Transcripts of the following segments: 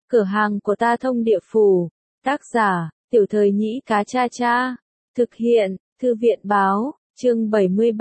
Cửa hàng của ta thông địa phủ. Tác giả, Tiểu Thời Nhĩ Cá Cha Cha. Thực hiện, Thư viện báo, chương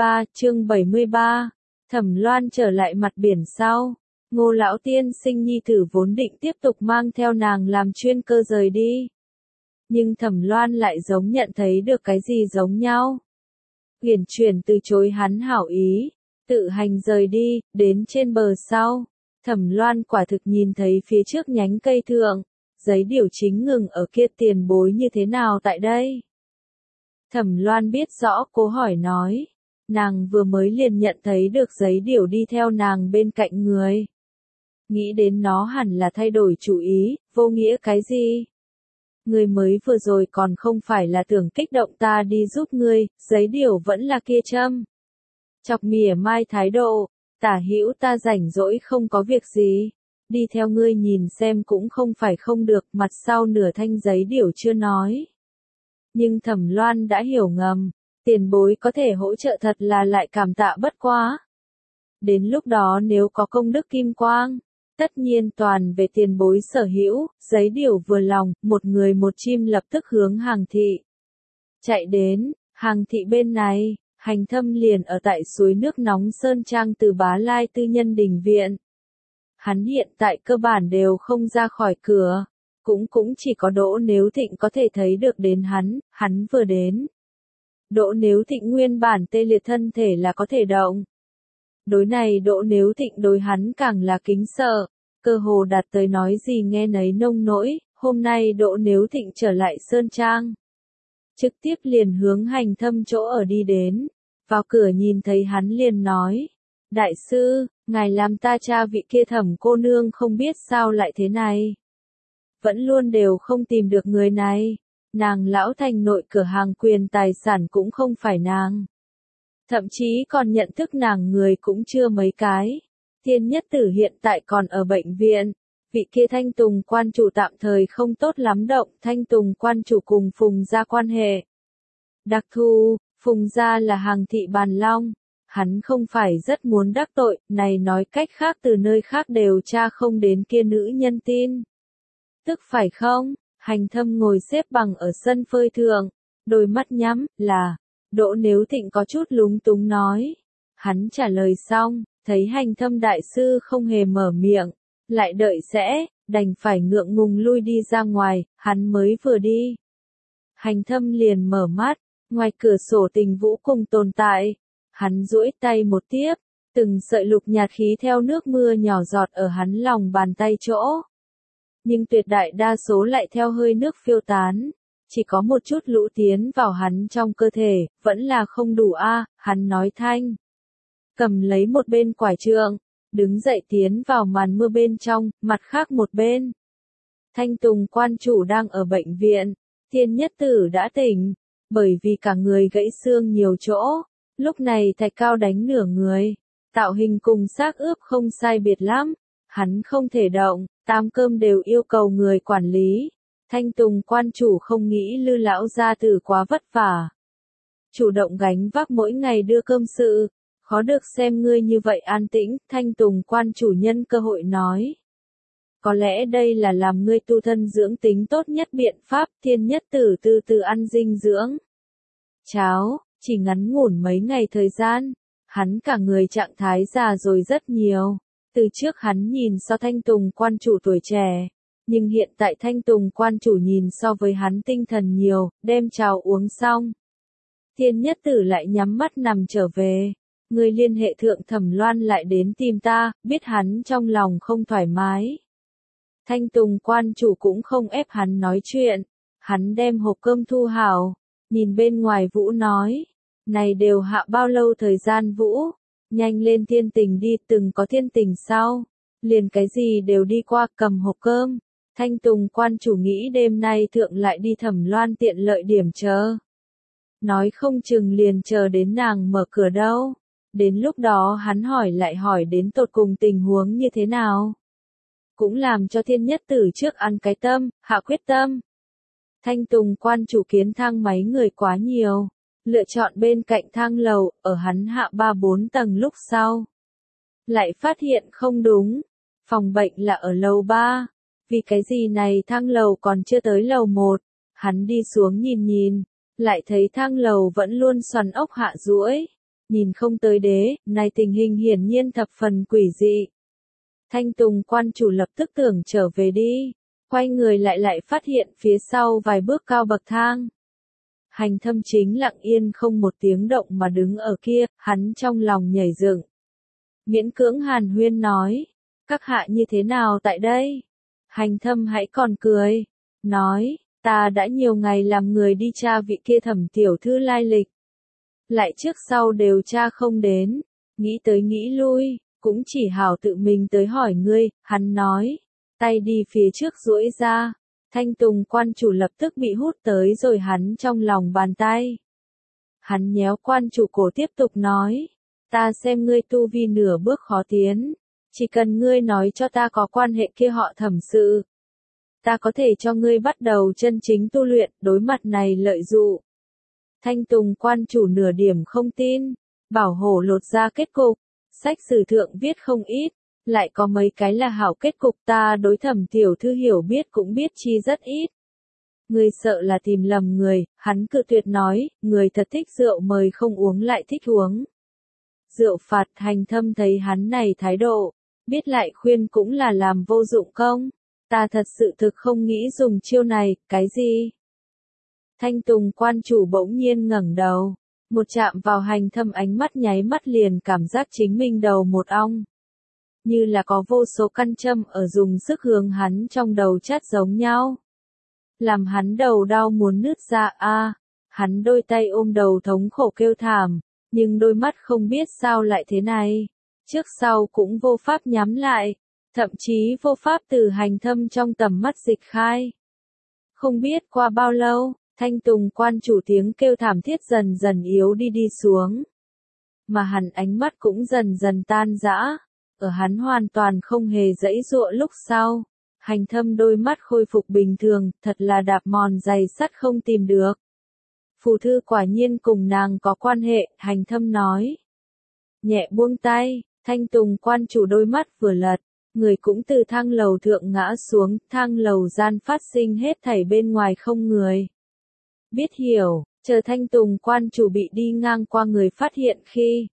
73. Thẩm Loan trở lại mặt biển sau. Ngô lão tiên sinh nhi tử vốn định tiếp tục mang theo nàng làm chuyên cơ rời đi. Nhưng Thẩm Loan lại giống nhận thấy được cái gì giống nhau. Uyển chuyển từ chối hắn hảo ý, tự hành rời đi, đến trên bờ sau. Thẩm Loan quả thực nhìn thấy phía trước nhánh cây thượng, giấy điều chính ngừng ở kia, tiền bối như thế nào tại đây? Thẩm Loan biết rõ, cố hỏi nói. Nàng vừa mới liền nhận thấy được giấy điều đi theo nàng bên cạnh người. Nghĩ đến nó hẳn là thay đổi chủ ý, vô nghĩa cái gì? Người mới vừa rồi còn không phải là tưởng kích động ta đi giúp ngươi, giấy điều vẫn là kia châm. Chọc mỉa mai thái độ, tả hữu ta rảnh rỗi không có việc gì. Đi theo ngươi nhìn xem cũng không phải không được, mặt sau nửa thanh giấy điều chưa nói. Nhưng Thẩm Loan đã hiểu ngầm, tiền bối có thể hỗ trợ thật là lại cảm tạ bất quá. Đến lúc đó nếu có công đức kim quang, tất nhiên toàn về tiền bối sở hữu. Giấy điều vừa lòng, một người một chim lập tức hướng Hàng thị chạy đến. Hàng thị bên này, Hành Thâm liền ở tại suối nước nóng Sơn Trang Từ Bá Lai tư nhân đình viện. Hắn hiện tại cơ bản đều không ra khỏi cửa, cũng chỉ có Đỗ Nếu Thịnh có thể thấy được đến hắn vừa đến. Đỗ Nếu Thịnh nguyên bản tê liệt thân thể là có thể động. Đối này Đỗ Nếu Thịnh đối hắn càng là kính sợ, cơ hồ đạt tới nói gì nghe nấy nông nỗi. Hôm nay Đỗ Nếu Thịnh trở lại Sơn Trang, trực tiếp liền hướng Hành Thâm chỗ ở đi đến. Vào cửa nhìn thấy hắn liền nói, đại sư, ngài làm ta cha vị kia Thẩm cô nương không biết sao lại thế này. Vẫn luôn đều không tìm được người này, nàng lão thành nội cửa hàng quyền tài sản cũng không phải nàng. Thậm chí còn nhận thức nàng người cũng chưa mấy cái. Thiên Nhất Tử hiện tại còn ở bệnh viện. Vị kia Thanh Tùng quan chủ tạm thời không tốt lắm động. Thanh Tùng quan chủ cùng Phùng gia quan hệ đặc thù, Phùng gia là Hàng thị bàn long. Hắn không phải rất muốn đắc tội, này nói cách khác từ nơi khác đều tra không đến kia nữ nhân tin. Tức phải không? Hành Thâm ngồi xếp bằng ở sân phơi thượng, đôi mắt nhắm, là. Đỗ Nếu Thịnh có chút lúng túng nói. Hắn trả lời xong, thấy Hành Thâm đại sư không hề mở miệng, lại đợi sẽ, đành phải ngượng ngùng lui đi ra ngoài. Hắn mới vừa đi, Hành Thâm liền mở mắt, ngoài cửa sổ Tình Vũ cùng tồn tại. Hắn duỗi tay một tiếp, từng sợi lục nhạt khí theo nước mưa nhỏ giọt ở hắn lòng bàn tay chỗ. Nhưng tuyệt đại đa số lại theo hơi nước phiêu tán. Chỉ có một chút lũ tiến vào hắn trong cơ thể, vẫn là không đủ a. Hắn nói thanh. Cầm lấy một bên quải trượng, đứng dậy tiến vào màn mưa bên trong, mặt khác một bên. Thanh Tùng quan chủ đang ở bệnh viện, Thiên Nhất Tử đã tỉnh, bởi vì cả người gãy xương nhiều chỗ, lúc này thạch cao đánh nửa người, tạo hình cùng xác ướp không sai biệt lắm, hắn không thể động, tám cơm đều yêu cầu người quản lý. Thanh Tùng quan chủ không nghĩ Lư lão gia tử quá vất vả, chủ động gánh vác mỗi ngày đưa cơm sự, khó được xem ngươi như vậy an tĩnh. Thanh Tùng quan chủ nhân cơ hội nói, có lẽ đây là làm ngươi tu thân dưỡng tính tốt nhất biện pháp. Thiên Nhất Tử từ từ ăn dinh dưỡng cháo, chỉ ngắn ngủn mấy ngày thời gian, hắn cả người trạng thái già rồi rất nhiều. Từ trước hắn nhìn so Thanh Tùng quan chủ tuổi trẻ, nhưng hiện tại Thanh Tùng quan chủ nhìn so với hắn tinh thần nhiều. Đem cháo uống xong, Thiên Nhất Tử lại nhắm mắt nằm trở về. Người liên hệ thượng Thẩm Loan lại đến tìm ta, biết hắn trong lòng không thoải mái. Thanh Tùng quan chủ cũng không ép hắn nói chuyện, hắn đem hộp cơm thu hảo, nhìn bên ngoài Vũ nói, này đều hạ bao lâu thời gian Vũ, nhanh lên Thiên Tình đi, từng có Thiên Tình sau, liền cái gì đều đi qua. Cầm hộp cơm, Thanh Tùng quan chủ nghĩ đêm nay thượng lại đi Thẩm Loan tiện lợi điểm chờ. Nói không chừng liền chờ đến nàng mở cửa đâu, đến lúc đó hắn hỏi lại hỏi đến tột cùng tình huống như thế nào. Cũng làm cho Thiên Nhất Tử trước ăn cái tâm, hạ quyết tâm. Thanh Tùng quan chủ kiến thang máy người quá nhiều, lựa chọn bên cạnh thang lầu, ở hắn hạ 3-4 tầng lúc sau. Lại phát hiện không đúng, phòng bệnh là ở lầu 3, vì cái gì này thang lầu còn chưa tới lầu 1, hắn đi xuống nhìn nhìn, lại thấy thang lầu vẫn luôn xoắn ốc hạ duỗi, nhìn không tới đế, này tình hình hiển nhiên thập phần quỷ dị. Thanh Tùng quan chủ lập tức tưởng trở về đi, quay người lại phát hiện phía sau vài bước cao bậc thang. Hành Thâm chính lặng yên không một tiếng động mà đứng ở kia, hắn trong lòng nhảy dựng. Miễn cưỡng hàn huyên nói, các hạ như thế nào tại đây? Hành Thâm hãy còn cười, nói, ta đã nhiều ngày làm người đi tra vị kia Thẩm tiểu thư lai lịch. Lại trước sau đều tra không đến, nghĩ tới nghĩ lui, cũng chỉ hảo tự mình tới hỏi ngươi, hắn nói, tay đi phía trước duỗi ra, Thanh Tùng quan chủ lập tức bị hút tới rồi hắn trong lòng bàn tay. Hắn nhéo quan chủ cổ tiếp tục nói, ta xem ngươi tu vi nửa bước khó tiến, chỉ cần ngươi nói cho ta có quan hệ kia họ Thẩm sự, ta có thể cho ngươi bắt đầu chân chính tu luyện, đối mặt này lợi dụ. Thanh Tùng quan chủ nửa điểm không tin, bảo hổ lột ra kết cục, sách sử thượng viết không ít, lại có mấy cái là hảo kết cục ta đối Thẩm tiểu thư hiểu biết cũng biết chi rất ít. Ngươi sợ là tìm lầm người, hắn cự tuyệt nói, người thật thích rượu mời không uống lại thích uống. Rượu phạt. Hành Thâm thấy hắn này thái độ, biết lại khuyên cũng là làm vô dụng công, ta thật sự thực không nghĩ dùng chiêu này, cái gì? Thanh Tùng quan chủ bỗng nhiên ngẩng đầu, một chạm vào Hành Thâm ánh mắt nháy mắt liền cảm giác chính mình đầu một ong. Như là có vô số căn châm ở dùng sức hướng hắn trong đầu chát giống nhau. Làm hắn đầu đau muốn nứt ra hắn đôi tay ôm đầu thống khổ kêu thảm, nhưng đôi mắt không biết sao lại thế này. Trước sau cũng vô pháp nhắm lại, thậm chí vô pháp từ Hành Thâm trong tầm mắt dịch khai. Không biết qua bao lâu, Thanh Tùng quan chủ tiếng kêu thảm thiết dần dần yếu đi xuống. Mà hắn ánh mắt cũng dần dần tan rã, ở hắn hoàn toàn không hề giãy giụa lúc sau. Hành Thâm đôi mắt khôi phục bình thường, thật là đạp mòn giày sắt không tìm được. Phù thư quả nhiên cùng nàng có quan hệ, Hành Thâm nói. Nhẹ buông tay, Thanh Tùng quan chủ đôi mắt vừa lật, người cũng từ thang lầu thượng ngã xuống, thang lầu gian phát sinh hết thảy bên ngoài không người. Biết hiểu, chờ Thanh Tùng quan chủ bị đi ngang qua người phát hiện khi.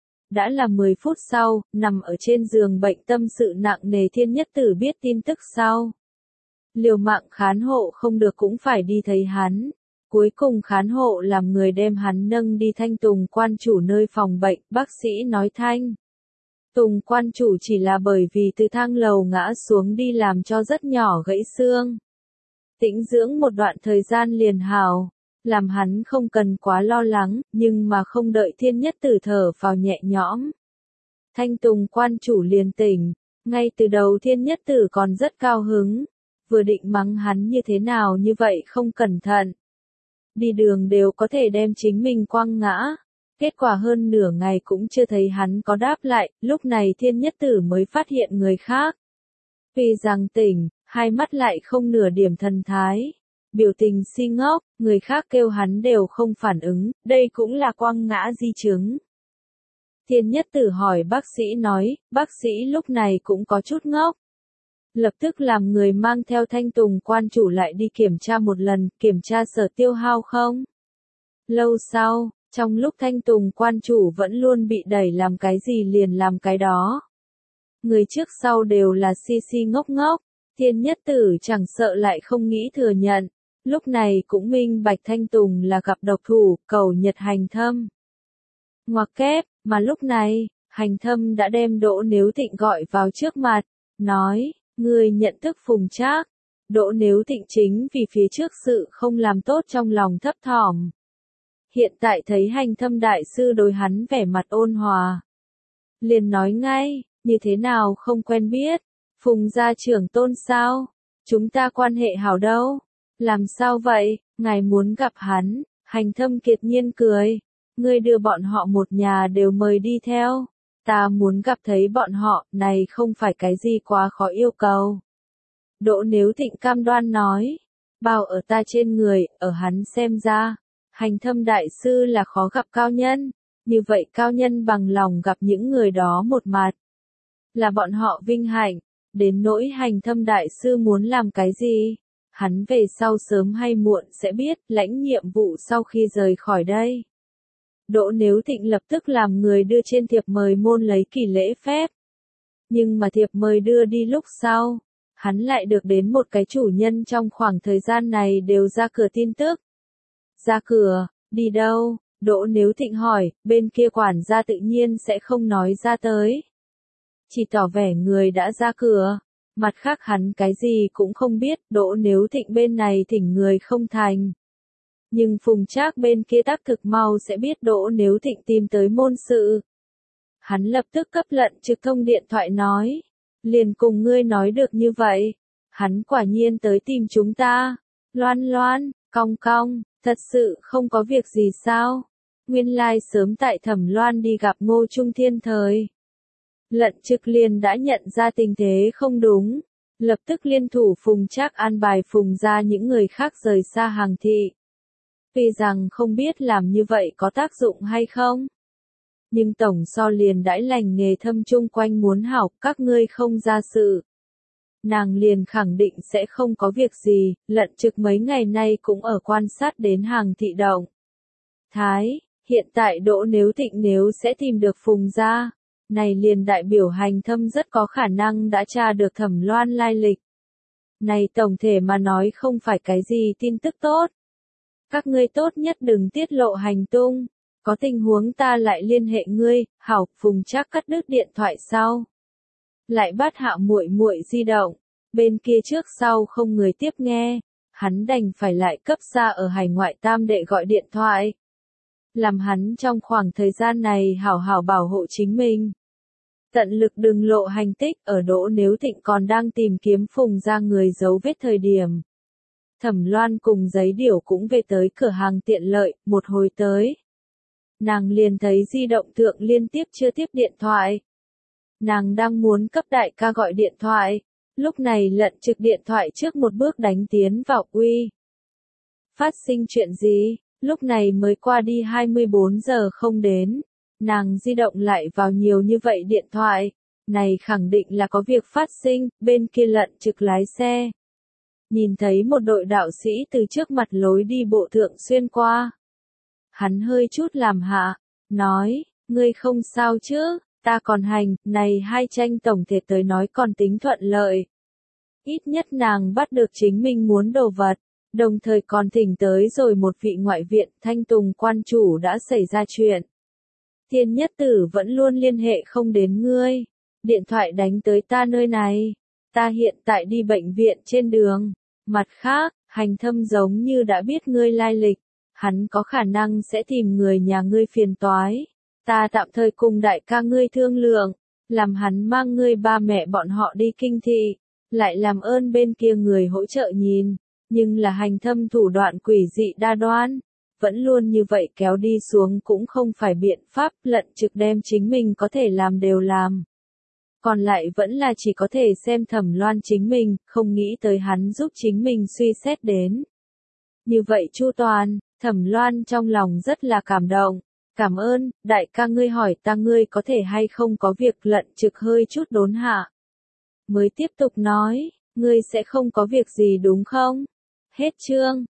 Đã là 10 phút sau, nằm ở trên giường bệnh tâm sự nặng nề Thiên Nhất Tử biết tin tức sau. Liều mạng khán hộ không được cũng phải đi thấy hắn. Cuối cùng khán hộ làm người đem hắn nâng đi Thanh Tùng quan chủ nơi phòng bệnh, bác sĩ nói Thanh Tùng quan chủ chỉ là bởi vì từ thang lầu ngã xuống đi làm cho rất nhỏ gãy xương. Tĩnh dưỡng một đoạn thời gian liền hào, làm hắn không cần quá lo lắng, nhưng mà không đợi Thiên Nhất Tử thở vào nhẹ nhõm. Thanh Tùng quan chủ liền tỉnh, ngay từ đầu Thiên Nhất Tử còn rất cao hứng, vừa định mắng hắn như thế nào như vậy không cẩn thận. Đi đường đều có thể đem chính mình quăng ngã, kết quả hơn nửa ngày cũng chưa thấy hắn có đáp lại, lúc này Thiên Nhất Tử mới phát hiện người khác. Vì rằng tỉnh, hai mắt lại không nửa điểm thần thái. Biểu tình si ngốc, người khác kêu hắn đều không phản ứng, đây cũng là quăng ngã di chứng. Thiên Nhất Tử hỏi bác sĩ nói, bác sĩ lúc này cũng có chút ngốc. Lập tức làm người mang theo Thanh Tùng quan chủ lại đi kiểm tra một lần, kiểm tra sở tiêu hao không. Lâu sau, trong lúc Thanh Tùng quan chủ vẫn luôn bị đẩy làm cái gì liền làm cái đó. Người trước sau đều là si ngốc ngốc, Thiên Nhất Tử chẳng sợ lại không nghĩ thừa nhận. Lúc này cũng minh bạch Thanh Tùng là gặp độc thủ, cầu nhật Hành Thâm. Ngoặc kép, mà lúc này, Hành Thâm đã đem Đỗ Nếu Tịnh gọi vào trước mặt, nói, ngươi nhận thức Phùng Trác. Đỗ Nếu Tịnh chính vì phía trước sự không làm tốt trong lòng thấp thỏm. Hiện tại thấy Hành Thâm đại sư đối hắn vẻ mặt ôn hòa. Liền nói ngay, như thế nào không quen biết, Phùng gia trưởng tôn sao, chúng ta quan hệ hảo đâu. Làm sao vậy, ngài muốn gặp hắn? Hành Thâm kiệt nhiên cười. Ngươi đưa bọn họ một nhà đều mời đi theo. Ta muốn gặp thấy bọn họ, này không phải cái gì quá khó yêu cầu. Đỗ Nếu Tịnh cam đoan nói. Bao ở ta trên người, ở hắn xem ra. Hành Thâm đại sư là khó gặp cao nhân. Như vậy cao nhân bằng lòng gặp những người đó một mặt. Là bọn họ vinh hạnh. Đến nỗi Hành Thâm đại sư muốn làm cái gì? Hắn về sau sớm hay muộn sẽ biết, lãnh nhiệm vụ sau khi rời khỏi đây. Đỗ Nếu Thịnh lập tức làm người đưa trên thiệp mời môn lấy kỳ lễ phép. Nhưng mà thiệp mời đưa đi lúc sau, hắn lại được đến một cái chủ nhân trong khoảng thời gian này đều ra cửa tin tức. Ra cửa, đi đâu? Đỗ Nếu Thịnh hỏi, bên kia quản gia tự nhiên sẽ không nói ra tới. Chỉ tỏ vẻ người đã ra cửa. Mặt khác hắn cái gì cũng không biết, Đỗ Nếu Thịnh bên này thỉnh người không thành. Nhưng Phùng Trác bên kia tác thực mau sẽ biết Đỗ Nếu Thịnh tìm tới môn sự. Hắn lập tức cấp Lận Trực Thông điện thoại nói. Liền cùng ngươi nói được như vậy. Hắn quả nhiên tới tìm chúng ta. Loan Loan, cong cong, thật sự không có việc gì sao? Nguyên lai sớm tại Thẩm Loan đi gặp Ngô Trung Thiên thời. Lận Trực liền đã nhận ra tình thế không đúng. Lập tức liên thủ Phùng Trác an bài Phùng ra những người khác rời xa Hàng thị. Tuy rằng không biết làm như vậy có tác dụng hay không. Nhưng tổng so liền đãi lành nghề thâm chung quanh muốn học các ngươi không ra sự. Nàng liền khẳng định sẽ không có việc gì, Lận Trực mấy ngày nay cũng ở quan sát đến Hàng thị động. Thái, hiện tại Đỗ Nếu Thịnh nếu sẽ tìm được Phùng ra, này liền đại biểu Hành Thâm rất có khả năng đã tra được Thẩm Loan lai lịch. Này tổng thể mà nói không phải cái gì tin tức tốt. Các ngươi tốt nhất đừng tiết lộ hành tung. Có tình huống ta lại liên hệ ngươi. Hảo, Phùng Trác cắt đứt điện thoại sau. Lại bắt Hạ Muội Muội di động. Bên kia trước sau không người tiếp nghe. Hắn đành phải lại cấp xa ở hải ngoại tam đệ gọi điện thoại. Làm hắn trong khoảng thời gian này hảo hảo bảo hộ chính mình. Tận lực đừng lộ hành tích ở Đỗ Nếu Thịnh còn đang tìm kiếm Phùng ra người dấu vết thời điểm. Thẩm Loan cùng Giấy Điểu cũng về tới cửa hàng tiện lợi, một hồi tới. Nàng liền thấy di động thượng liên tiếp chưa tiếp điện thoại. Nàng đang muốn cấp đại ca gọi điện thoại. Lúc này Lận Trực điện thoại trước một bước đánh tiến vào uy. Phát sinh chuyện gì? Lúc này mới qua đi 24 giờ không đến. Nàng di động lại vào nhiều như vậy điện thoại. Này khẳng định là có việc phát sinh, bên kia Lận Trực lái xe. Nhìn thấy một đội đạo sĩ từ trước mặt lối đi bộ thượng xuyên qua. Hắn hơi chút làm hạ, nói, ngươi không sao chứ, ta còn hành, này hai tranh tổng thể tới nói còn tính thuận lợi. Ít nhất nàng bắt được chính mình muốn đồ vật, đồng thời còn thỉnh tới rồi một vị ngoại viện Thanh Tùng quan chủ đã xảy ra chuyện. Thiên Nhất Tử vẫn luôn liên hệ không đến ngươi, điện thoại đánh tới ta nơi này, ta hiện tại đi bệnh viện trên đường. Mặt khác, Hành Thâm giống như đã biết ngươi lai lịch, hắn có khả năng sẽ tìm người nhà ngươi phiền toái. Ta tạm thời cùng đại ca ngươi thương lượng, làm hắn mang ngươi ba mẹ bọn họ đi kinh thị, lại làm ơn bên kia người hỗ trợ nhìn, nhưng là Hành Thâm thủ đoạn quỷ dị đa đoan, vẫn luôn như vậy kéo đi xuống cũng không phải biện pháp, Lận Trực đem chính mình có thể làm đều làm. Còn lại vẫn là chỉ có thể xem Thẩm Loan chính mình, không nghĩ tới hắn giúp chính mình suy xét đến. Như vậy chu toàn, Thẩm Loan trong lòng rất là cảm động. Cảm ơn, đại ca ngươi hỏi ta ngươi có thể hay không có việc. Lận Trực hơi chút đốn hạ. Mới tiếp tục nói, ngươi sẽ không có việc gì đúng không? Hết chương.